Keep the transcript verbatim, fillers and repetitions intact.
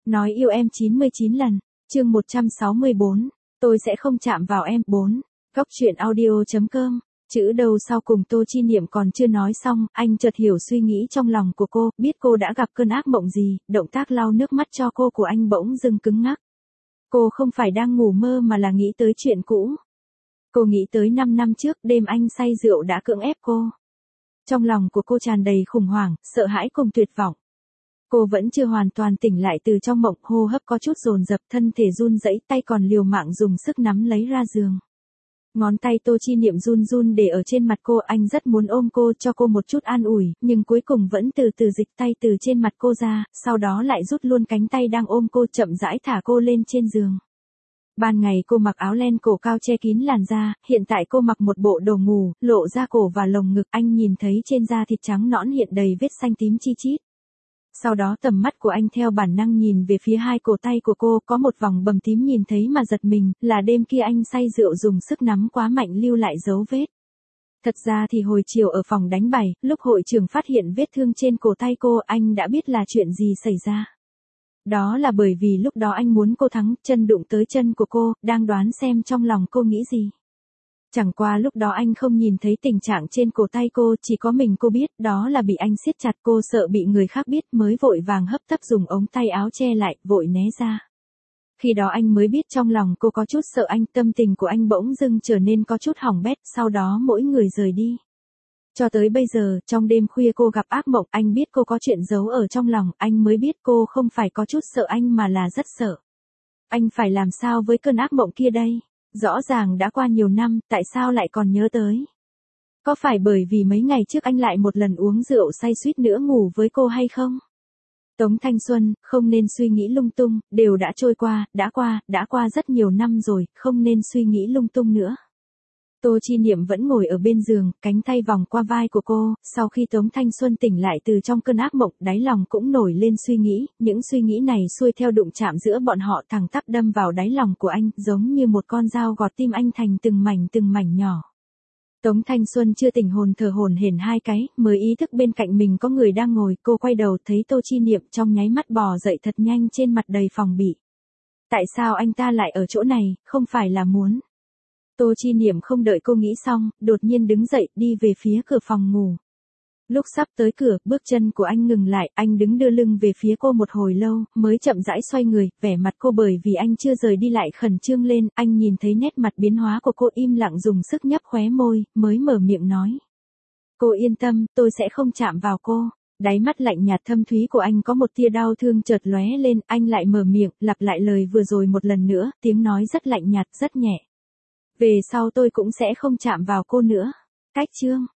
Nói yêu em chín mươi chín lần. Chương một trăm sáu mươi bốn. Tôi sẽ không chạm vào em. bốn. Góc truyện audio.com. Chữ đầu sau cùng Tô Chi Niệm còn chưa nói xong, anh chợt hiểu suy nghĩ trong lòng của cô, biết cô đã gặp cơn ác mộng gì, động tác lau nước mắt cho cô của anh bỗng dưng cứng ngắc. Cô không phải đang ngủ mơ mà là nghĩ tới chuyện cũ. Cô nghĩ tới năm năm trước đêm anh say rượu đã cưỡng ép cô. Trong lòng của cô tràn đầy khủng hoảng, sợ hãi cùng tuyệt vọng. Cô vẫn chưa hoàn toàn tỉnh lại từ trong mộng, hô hấp có chút dồn dập, thân thể run rẩy, tay còn liều mạng dùng sức nắm lấy ra giường. Ngón tay Tô Chi Niệm run run để ở trên mặt cô, anh rất muốn ôm cô, cho cô một chút an ủi, nhưng cuối cùng vẫn từ từ dịch tay từ trên mặt cô ra, sau đó lại rút luôn cánh tay đang ôm cô, chậm rãi thả cô lên trên giường. Ban ngày cô mặc áo len cổ cao che kín làn da, hiện tại cô mặc một bộ đồ ngủ, lộ ra cổ và lồng ngực, anh nhìn thấy trên da thịt trắng nõn hiện đầy vết xanh tím chi chít. Sau đó tầm mắt của anh theo bản năng nhìn về phía hai cổ tay của cô, có một vòng bầm tím nhìn thấy mà giật mình, là đêm kia anh say rượu dùng sức nắm quá mạnh lưu lại dấu vết. Thật ra thì hồi chiều ở phòng đánh bài, lúc hội trưởng phát hiện vết thương trên cổ tay cô, anh đã biết là chuyện gì xảy ra. Đó là bởi vì lúc đó anh muốn cô thắng, chân đụng tới chân của cô, đang đoán xem trong lòng cô nghĩ gì. Chẳng qua lúc đó anh không nhìn thấy tình trạng trên cổ tay cô, chỉ có mình cô biết, đó là bị anh siết chặt, cô sợ bị người khác biết mới vội vàng hấp tấp dùng ống tay áo che lại, vội né ra. Khi đó anh mới biết trong lòng cô có chút sợ anh, tâm tình của anh bỗng dưng trở nên có chút hỏng bét, sau đó mỗi người rời đi. Cho tới bây giờ, trong đêm khuya cô gặp ác mộng, anh biết cô có chuyện giấu ở trong lòng, anh mới biết cô không phải có chút sợ anh mà là rất sợ. Anh phải làm sao với cơn ác mộng kia đây? Rõ ràng đã qua nhiều năm, tại sao lại còn nhớ tới? Có phải bởi vì mấy ngày trước anh lại một lần uống rượu say suýt nữa ngủ với cô hay không? Tống Thanh Xuân, không nên suy nghĩ lung tung, đều đã trôi qua, đã qua, đã qua rất nhiều năm rồi, không nên suy nghĩ lung tung nữa. Tô Chi Niệm vẫn ngồi ở bên giường, cánh tay vòng qua vai của cô, sau khi Tống Thanh Xuân tỉnh lại từ trong cơn ác mộng, đáy lòng cũng nổi lên suy nghĩ, những suy nghĩ này xuôi theo đụng chạm giữa bọn họ thẳng tắp đâm vào đáy lòng của anh, giống như một con dao gọt tim anh thành từng mảnh từng mảnh nhỏ. Tống Thanh Xuân chưa tỉnh hồn thở hổn hển hai cái, mới ý thức bên cạnh mình có người đang ngồi, cô quay đầu thấy Tô Chi Niệm trong nháy mắt bò dậy thật nhanh trên mặt đầy phòng bị. Tại sao anh ta lại ở chỗ này, không phải là muốn... Tô Chi Niệm không đợi cô nghĩ xong, đột nhiên đứng dậy, đi về phía cửa phòng ngủ. Lúc sắp tới cửa, bước chân của anh ngừng lại, anh đứng đưa lưng về phía cô một hồi lâu, mới chậm rãi xoay người, vẻ mặt cô bởi vì anh chưa rời đi lại khẩn trương lên, anh nhìn thấy nét mặt biến hóa của cô im lặng dùng sức nhấp khóe môi, mới mở miệng nói. Cô yên tâm, tôi sẽ không chạm vào cô. Đáy mắt lạnh nhạt thâm thúy của anh có một tia đau thương chợt lóe lên, anh lại mở miệng, lặp lại lời vừa rồi một lần nữa, tiếng nói rất lạnh nhạt, rất nhẹ. Về sau tôi cũng sẽ không chạm vào cô nữa. Cách chương.